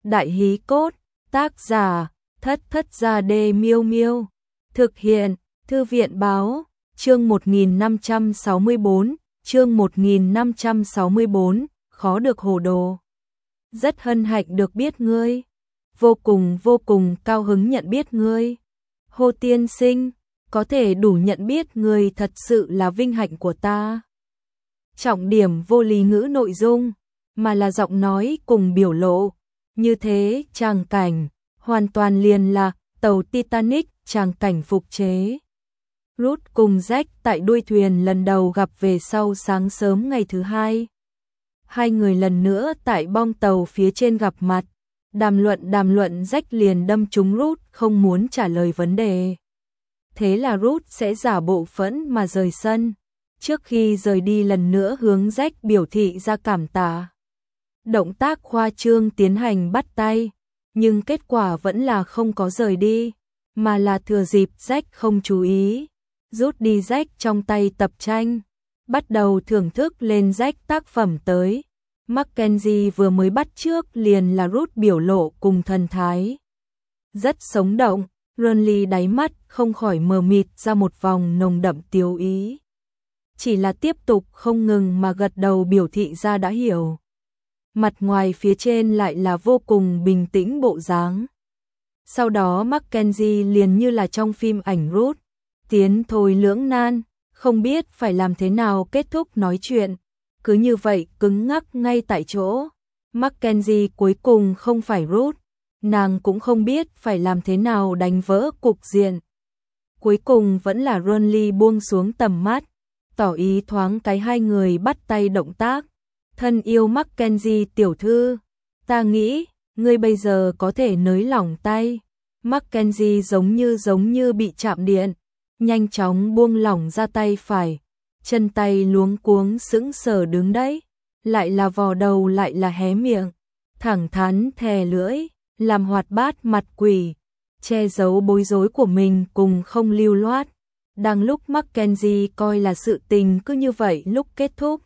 Đại hí cốt, tác giả, Thất Thất Gia Đê Miêu Miêu. Thực hiện, Thư viện báo, chương 1564, chương 1564, khó được hồ đồ. Rất hân hạnh được biết ngươi, vô cùng cao hứng nhận biết ngươi. Hồ tiên sinh, có thể đủ nhận biết ngươi thật sự là vinh hạnh của ta. Trọng điểm vô lý ngữ nội dung, mà là giọng nói cùng biểu lộ. Như thế, tràng cảnh, hoàn toàn liền là tàu Titanic, tràng cảnh phục chế. Ruth cùng Jack tại đuôi thuyền lần đầu gặp về sau sáng sớm ngày thứ hai. Hai người lần nữa tại bong tàu phía trên gặp mặt. Đàm luận Jack liền đâm trúng Ruth không muốn trả lời vấn đề. Thế là Ruth sẽ giả bộ phẫn mà rời sân. Trước khi rời đi lần nữa hướng Jack biểu thị ra cảm tạ. Động tác khoa trương tiến hành bắt tay, nhưng kết quả vẫn là không có rời đi, mà là thừa dịp Jack không chú ý, rút đi Jack trong tay tập tranh, bắt đầu thưởng thức lên Jack tác phẩm tới. Mackenzie vừa mới bắt trước liền là Ruth biểu lộ cùng thần thái. Rất sống động, Ronly đáy mắt không khỏi mờ mịt ra một vòng nồng đậm tiêu ý. Chỉ là tiếp tục không ngừng mà gật đầu biểu thị ra đã hiểu. Mặt ngoài phía trên lại là vô cùng bình tĩnh bộ dáng. Sau đó Mackenzie liền như là trong phim ảnh Ruth, tiến thôi lưỡng nan, không biết phải làm thế nào kết thúc nói chuyện. Cứ như vậy cứng ngắc ngay tại chỗ. Mackenzie cuối cùng không phải Ruth, nàng cũng không biết phải làm thế nào đánh vỡ cục diện. Cuối cùng vẫn là Ronly buông xuống tầm mắt, tỏ ý thoáng cái hai người bắt tay động tác. Thân yêu Mackenzie tiểu thư, ta nghĩ, ngươi bây giờ có thể nới lỏng tay. Mackenzie giống như bị chạm điện, nhanh chóng buông lỏng ra tay phải, chân tay luống cuống sững sờ đứng đấy, lại là vò đầu lại là hé miệng, thẳng thắn thè lưỡi, làm hoạt bát mặt quỷ, che giấu bối rối của mình cùng không lưu loát. Đang lúc Mackenzie coi là sự tình cứ như vậy lúc kết thúc,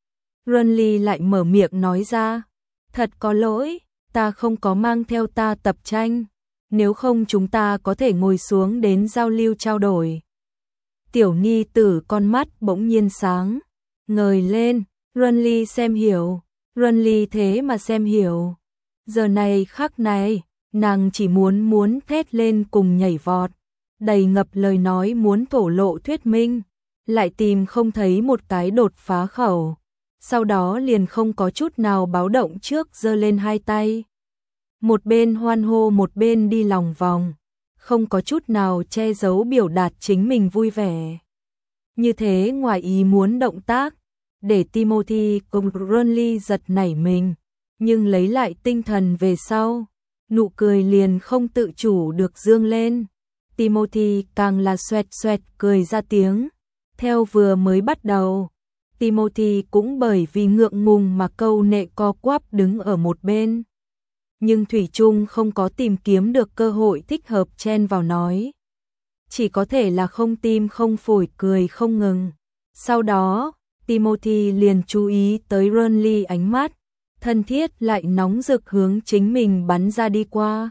Ronly lại mở miệng nói ra, thật có lỗi, ta không có mang theo ta tập tranh, nếu không chúng ta có thể ngồi xuống đến giao lưu trao đổi. Tiểu ni tử con mắt bỗng nhiên sáng, ngời lên, Ronly xem hiểu, Ronly thế mà xem hiểu. Giờ này khắc này, nàng chỉ muốn thét lên cùng nhảy vọt, đầy ngập lời nói muốn thổ lộ thuyết minh, lại tìm không thấy một cái đột phá khẩu. Sau đó liền không có chút nào báo động trước giơ lên hai tay. Một bên hoan hô một bên đi lòng vòng, không có chút nào che giấu biểu đạt chính mình vui vẻ. Như thế ngoài ý muốn động tác, để Timothy cùng Ronly giật nảy mình, nhưng lấy lại tinh thần về sau, nụ cười liền không tự chủ được dương lên. Timothy càng là xoẹt xoẹt cười ra tiếng, theo vừa mới bắt đầu. Timothy cũng bởi vì ngượng ngùng mà câu nệ co quắp đứng ở một bên. Nhưng thủy chung không có tìm kiếm được cơ hội thích hợp chen vào nói. Chỉ có thể là không tim không phổi cười không ngừng. Sau đó, Timothy liền chú ý tới Ronly ánh mắt, thân thiết lại nóng rực hướng chính mình bắn ra đi qua.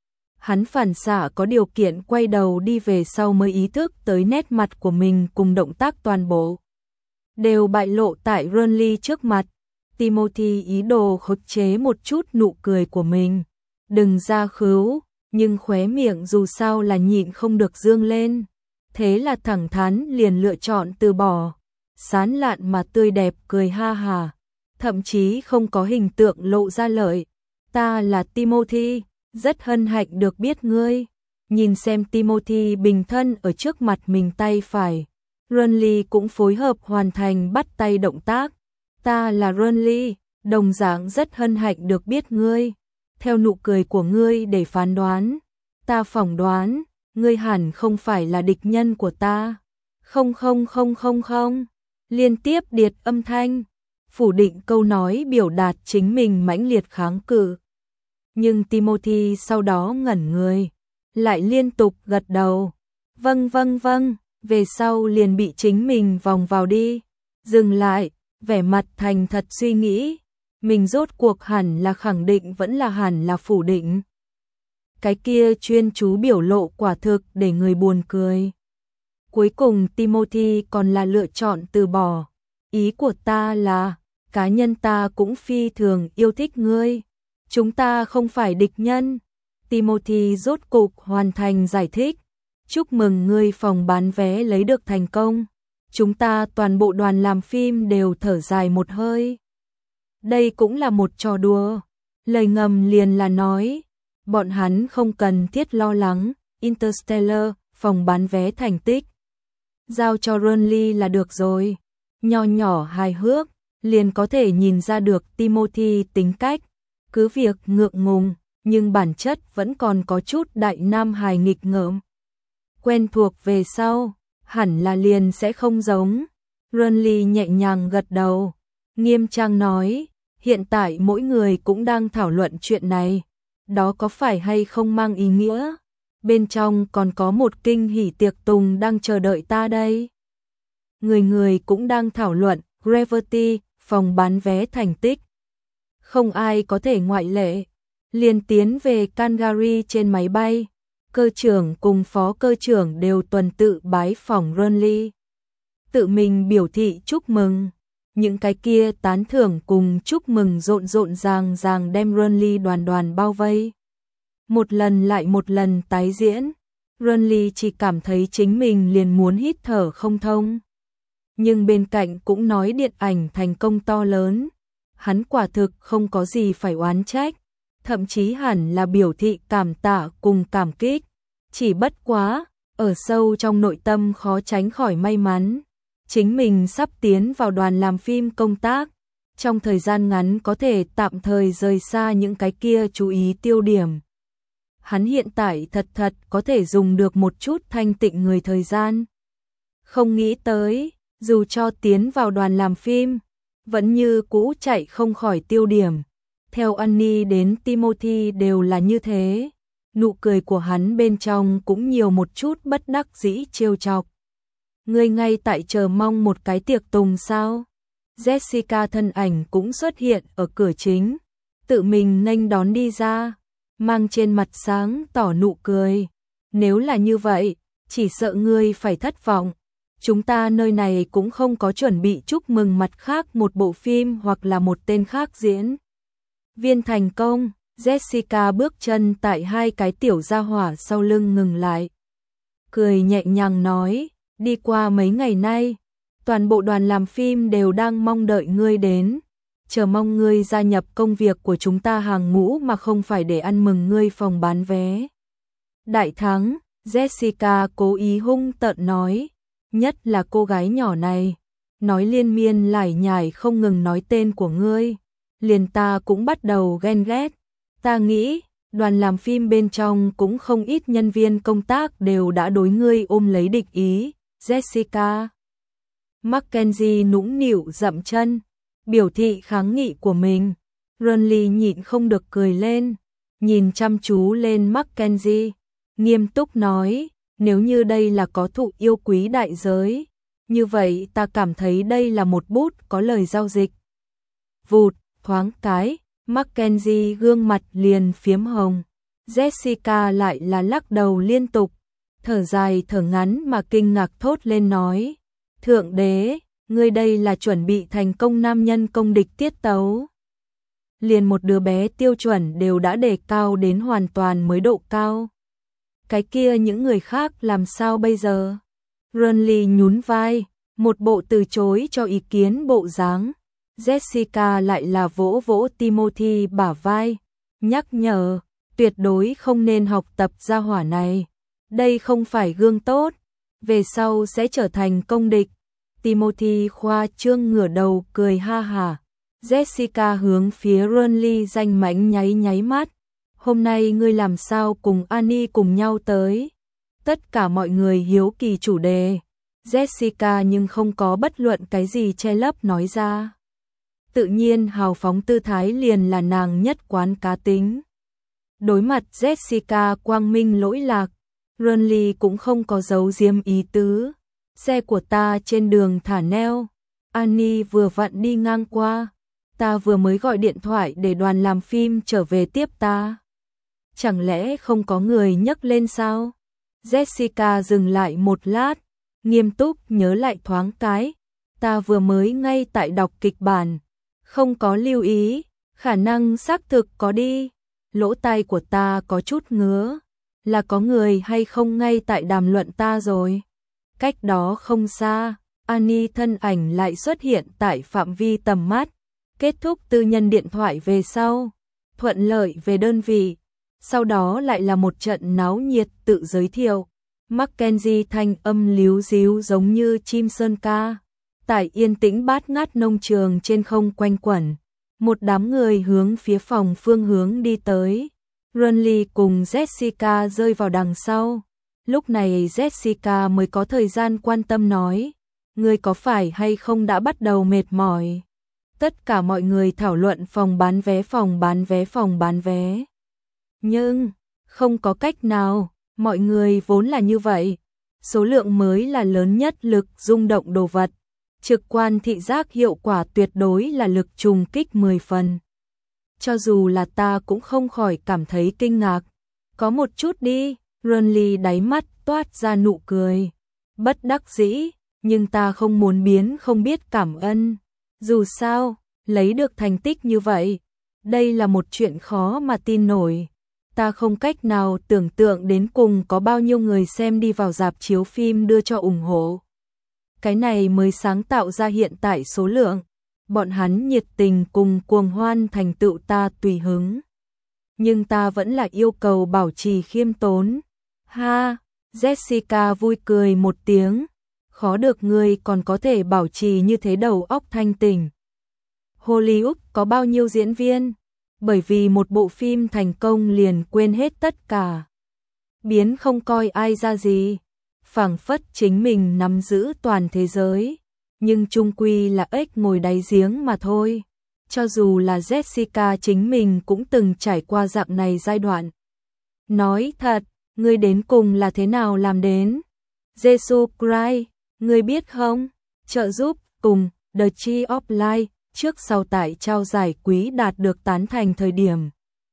Hắn phản xạ có điều kiện quay đầu đi về sau mới ý thức tới nét mặt của mình cùng động tác toàn bộ đều bại lộ tại Ronly trước mặt. Timothy ý đồ khống chế một chút nụ cười của mình, đừng ra khứu, nhưng khóe miệng dù sao là nhịn không được dương lên. Thế là thẳng thắn liền lựa chọn từ bỏ, sán lạn mà tươi đẹp cười ha hà, thậm chí không có hình tượng lộ ra lợi. Ta là Timothy, rất hân hạnh được biết ngươi. Nhìn xem Timothy bình thân ở trước mặt mình tay phải, Ronly cũng phối hợp hoàn thành bắt tay động tác. Ta là Ronly, đồng dạng rất hân hạnh được biết ngươi. Theo nụ cười của ngươi để phán đoán, ta phỏng đoán, ngươi hẳn không phải là địch nhân của ta. Không. Liên tiếp điệt âm thanh, phủ định câu nói biểu đạt chính mình mãnh liệt kháng cự. Nhưng Timothy sau đó ngẩn người, lại liên tục gật đầu. Vâng, về sau liền bị chính mình vòng vào đi. Dừng lại, vẻ mặt thành thật suy nghĩ, mình rốt cuộc hẳn là khẳng định vẫn là hẳn là phủ định. Cái kia chuyên chú biểu lộ quả thực để người buồn cười. Cuối cùng Timothy còn là lựa chọn từ bỏ. Ý của ta là, cá nhân ta cũng phi thường yêu thích ngươi. Chúng ta không phải địch nhân. Timothy rốt cục hoàn thành giải thích. Chúc mừng ngươi phòng bán vé lấy được thành công. Chúng ta toàn bộ đoàn làm phim đều thở dài một hơi. Đây cũng là một trò đùa. Lời ngầm liền là nói, bọn hắn không cần thiết lo lắng, Interstellar, phòng bán vé thành tích. Giao cho Ronly là được rồi. Nho nhỏ hài hước, liền có thể nhìn ra được Timothy tính cách. Cứ việc ngượng ngùng, nhưng bản chất vẫn còn có chút đại nam hài nghịch ngợm. Quen thuộc về sau, hẳn là liền sẽ không giống. Ronly nhẹ nhàng gật đầu, nghiêm trang nói, hiện tại mỗi người cũng đang thảo luận chuyện này. Đó có phải hay không mang ý nghĩa? Bên trong còn có một kinh hỉ tiệc tùng đang chờ đợi ta đây. Người người cũng đang thảo luận Gravity, phòng bán vé thành tích. Không ai có thể ngoại lệ. Liền tiến về Calgary trên máy bay. Cơ trưởng cùng phó cơ trưởng đều tuần tự bái phỏng Ronly. Tự mình biểu thị chúc mừng. Những cái kia tán thưởng cùng chúc mừng rộn rộn ràng ràng đem Ronly đoàn đoàn bao vây. Một lần lại một lần tái diễn, Ronly chỉ cảm thấy chính mình liền muốn hít thở không thông. Nhưng bên cạnh cũng nói điện ảnh thành công to lớn, hắn quả thực không có gì phải oán trách, thậm chí hẳn là biểu thị cảm tạ cùng cảm kích. Chỉ bất quá, ở sâu trong nội tâm khó tránh khỏi may mắn. Chính mình sắp tiến vào đoàn làm phim công tác, trong thời gian ngắn có thể tạm thời rời xa những cái kia chú ý tiêu điểm. Hắn hiện tại thật có thể dùng được một chút thanh tịnh người thời gian. Không nghĩ tới, dù cho tiến vào đoàn làm phim, vẫn như cũ chạy không khỏi tiêu điểm. Theo Annie đến Timothy đều là như thế. Nụ cười của hắn bên trong cũng nhiều một chút bất đắc dĩ trêu chọc. Ngươi ngay tại chờ mong một cái tiệc tùng sao? Jessica thân ảnh cũng xuất hiện ở cửa chính, tự mình nghênh đón đi ra, mang trên mặt sáng tỏ nụ cười. Nếu là như vậy, chỉ sợ ngươi phải thất vọng. Chúng ta nơi này cũng không có chuẩn bị chúc mừng mặt khác một bộ phim hoặc là một tên khác diễn viên thành công. Jessica bước chân tại hai cái tiểu gia hỏa sau lưng ngừng lại. Cười nhẹ nhàng nói, đi qua mấy ngày nay, toàn bộ đoàn làm phim đều đang mong đợi ngươi đến. Chờ mong ngươi gia nhập công việc của chúng ta hàng ngũ mà không phải để ăn mừng ngươi phòng bán vé. Đại thắng, Jessica cố ý hung tợn nói, nhất là cô gái nhỏ này, nói liên miên lải nhải không ngừng nói tên của ngươi, liền ta cũng bắt đầu ghen ghét. Ta nghĩ, đoàn làm phim bên trong cũng không ít nhân viên công tác đều đã đối ngươi ôm lấy địch ý. Jessica Mackenzie nũng nịu dậm chân, biểu thị kháng nghị của mình. Ronly nhịn không được cười lên, nhìn chăm chú lên Mackenzie, nghiêm túc nói, nếu như đây là có thụ yêu quý đại giới, như vậy ta cảm thấy đây là một bút có lời giao dịch. Vụt, thoáng cái, Mackenzie gương mặt liền phiếm hồng. Jessica lại là lắc đầu liên tục, thở dài thở ngắn mà kinh ngạc thốt lên nói, Thượng đế, ngươi đây là chuẩn bị thành công nam nhân công địch tiết tấu. Liền một đứa bé tiêu chuẩn đều đã đề cao đến hoàn toàn mới độ cao. Cái kia những người khác làm sao bây giờ? Ronly nhún vai, một bộ từ chối cho ý kiến bộ dáng. Jessica lại là vỗ vỗ Timothy bả vai, nhắc nhở, tuyệt đối không nên học tập gia hỏa này. Đây không phải gương tốt, về sau sẽ trở thành công địch. Timothy khoa trương ngửa đầu cười ha hả. Jessica hướng phía Ronly danh mãnh nháy nháy mắt. Hôm nay ngươi làm sao cùng Annie cùng nhau tới? Tất cả mọi người hiếu kỳ chủ đề. Jessica nhưng không có bất luận cái gì che lấp nói ra. Tự nhiên hào phóng tư thái liền là nàng nhất quán cá tính. Đối mặt Jessica quang minh lỗi lạc, Ronly cũng không có giấu giếm ý tứ. Xe của ta trên đường thả neo, Annie vừa vặn đi ngang qua, ta vừa mới gọi điện thoại để đoàn làm phim trở về tiếp ta. Chẳng lẽ không có người nhấc lên sao? Jessica dừng lại một lát, nghiêm túc nhớ lại thoáng cái. Ta vừa mới ngay tại đọc kịch bản, không có lưu ý, khả năng xác thực có đi. Lỗ tai của ta có chút ngứa, là có người hay không ngay tại đàm luận ta rồi. Cách đó không xa, Annie thân ảnh lại xuất hiện tại phạm vi tầm mắt. Kết thúc tư nhân điện thoại về sau, thuận lợi về đơn vị. Sau đó lại là một trận náo nhiệt tự giới thiệu. Mackenzie thanh âm líu díu giống như chim sơn ca. Tại yên tĩnh bát ngát nông trường trên không quanh quẩn. Một đám người hướng phía phòng phương hướng đi tới. Runley cùng Jessica rơi vào đằng sau. Lúc này Jessica mới có thời gian quan tâm nói. Ngươi có phải hay không đã bắt đầu mệt mỏi? Tất cả mọi người thảo luận phòng bán vé. Nhưng, không có cách nào, mọi người vốn là như vậy. Số lượng mới là lớn nhất lực rung động đồ vật. Trực quan thị giác hiệu quả tuyệt đối là lực trùng kích 10 phần. Cho dù là ta cũng không khỏi cảm thấy kinh ngạc. Có một chút đi, Runley đáy mắt toát ra nụ cười. Bất đắc dĩ, nhưng ta không muốn biến không biết cảm ơn. Dù sao, lấy được thành tích như vậy, đây là một chuyện khó mà tin nổi. Ta không cách nào tưởng tượng đến cùng có bao nhiêu người xem đi vào rạp chiếu phim đưa cho ủng hộ. Cái này mới sáng tạo ra hiện tại số lượng. Bọn hắn nhiệt tình cùng cuồng hoan thành tựu ta tùy hứng. Nhưng ta vẫn là yêu cầu bảo trì khiêm tốn. Ha, Jessica vui cười một tiếng. Khó được ngươi còn có thể bảo trì như thế đầu óc thanh tỉnh. Hollywood có bao nhiêu diễn viên? Bởi vì một bộ phim thành công liền quên hết tất cả. Biến không coi ai ra gì. Phảng phất chính mình nắm giữ toàn thế giới. Nhưng chung quy là ếch ngồi đáy giếng mà thôi. Cho dù là Jessica chính mình cũng từng trải qua dạng này giai đoạn. Nói thật, ngươi đến cùng là thế nào làm đến? Jesus Christ, ngươi biết không? Trợ giúp cùng The Tree of Life trước sau tại trao giải quý đạt được tán thành thời điểm.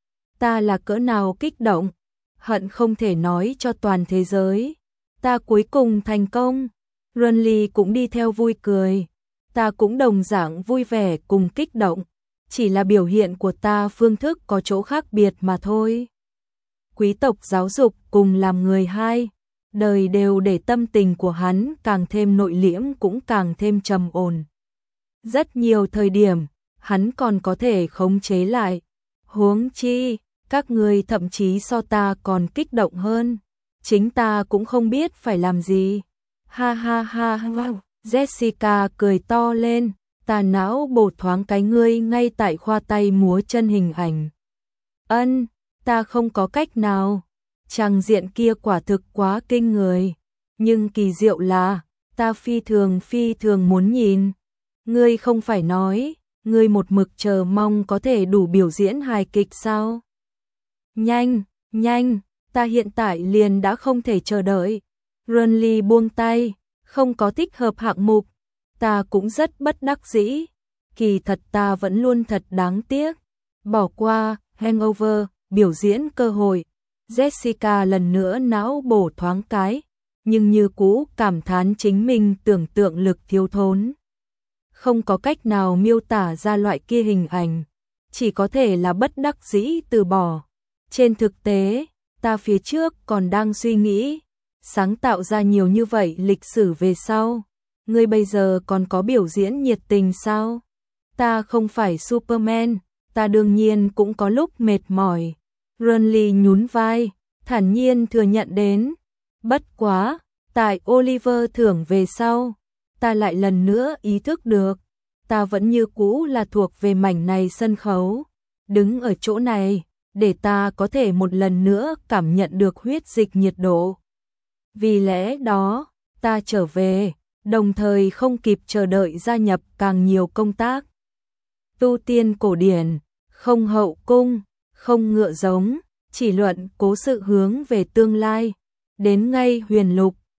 Ta là cỡ nào kích động, hận không thể nói cho toàn thế giới. Ta cuối cùng thành công. Runley cũng đi theo vui cười. Ta cũng đồng dạng vui vẻ cùng kích động. Chỉ là biểu hiện của ta phương thức có chỗ khác biệt mà thôi. Quý tộc giáo dục cùng làm người hai. Đời đều để tâm tình của hắn càng thêm nội liễm cũng càng thêm trầm ổn. Rất nhiều thời điểm, hắn còn có thể khống chế lại. Huống chi, các người thậm chí so ta còn kích động hơn. Chính ta cũng không biết phải làm gì. Ha ha ha wow. Jessica cười to lên. Ta não bổ thoáng cái ngươi ngay tại khoa tay múa chân hình ảnh. Ta không có cách nào. Trang diện kia quả thực quá kinh người. Nhưng kỳ diệu là, ta phi thường muốn nhìn. Ngươi không phải nói, ngươi một mực chờ mong có thể đủ biểu diễn hài kịch sao? Nhanh, ta hiện tại liền đã không thể chờ đợi. Runley buông tay, không có thích hợp hạng mục. Ta cũng rất bất đắc dĩ. Kỳ thật ta vẫn luôn thật đáng tiếc. Bỏ qua, Hangover, biểu diễn cơ hội. Jessica lần nữa não bổ thoáng cái, nhưng như cũ cảm thán chính mình tưởng tượng lực thiếu thốn. Không có cách nào miêu tả ra loại kia hình ảnh, chỉ có thể là bất đắc dĩ từ bỏ. Trên thực tế, ta phía trước còn đang suy nghĩ, sáng tạo ra nhiều như vậy lịch sử về sau. Ngươi bây giờ còn có biểu diễn nhiệt tình sao? Ta không phải Superman, ta đương nhiên cũng có lúc mệt mỏi. Runley nhún vai, thản nhiên thừa nhận đến. Bất quá, tại Oliver thưởng về sau, ta lại lần nữa ý thức được, ta vẫn như cũ là thuộc về mảnh này sân khấu. Đứng ở chỗ này, để ta có thể một lần nữa cảm nhận được huyết dịch nhiệt độ. Vì lẽ đó, ta trở về, đồng thời không kịp chờ đợi gia nhập càng nhiều công tác. Tu tiên cổ điển, không hậu cung, không ngựa giống, chỉ luận cố sự hướng về tương lai. Đến ngay huyền lục,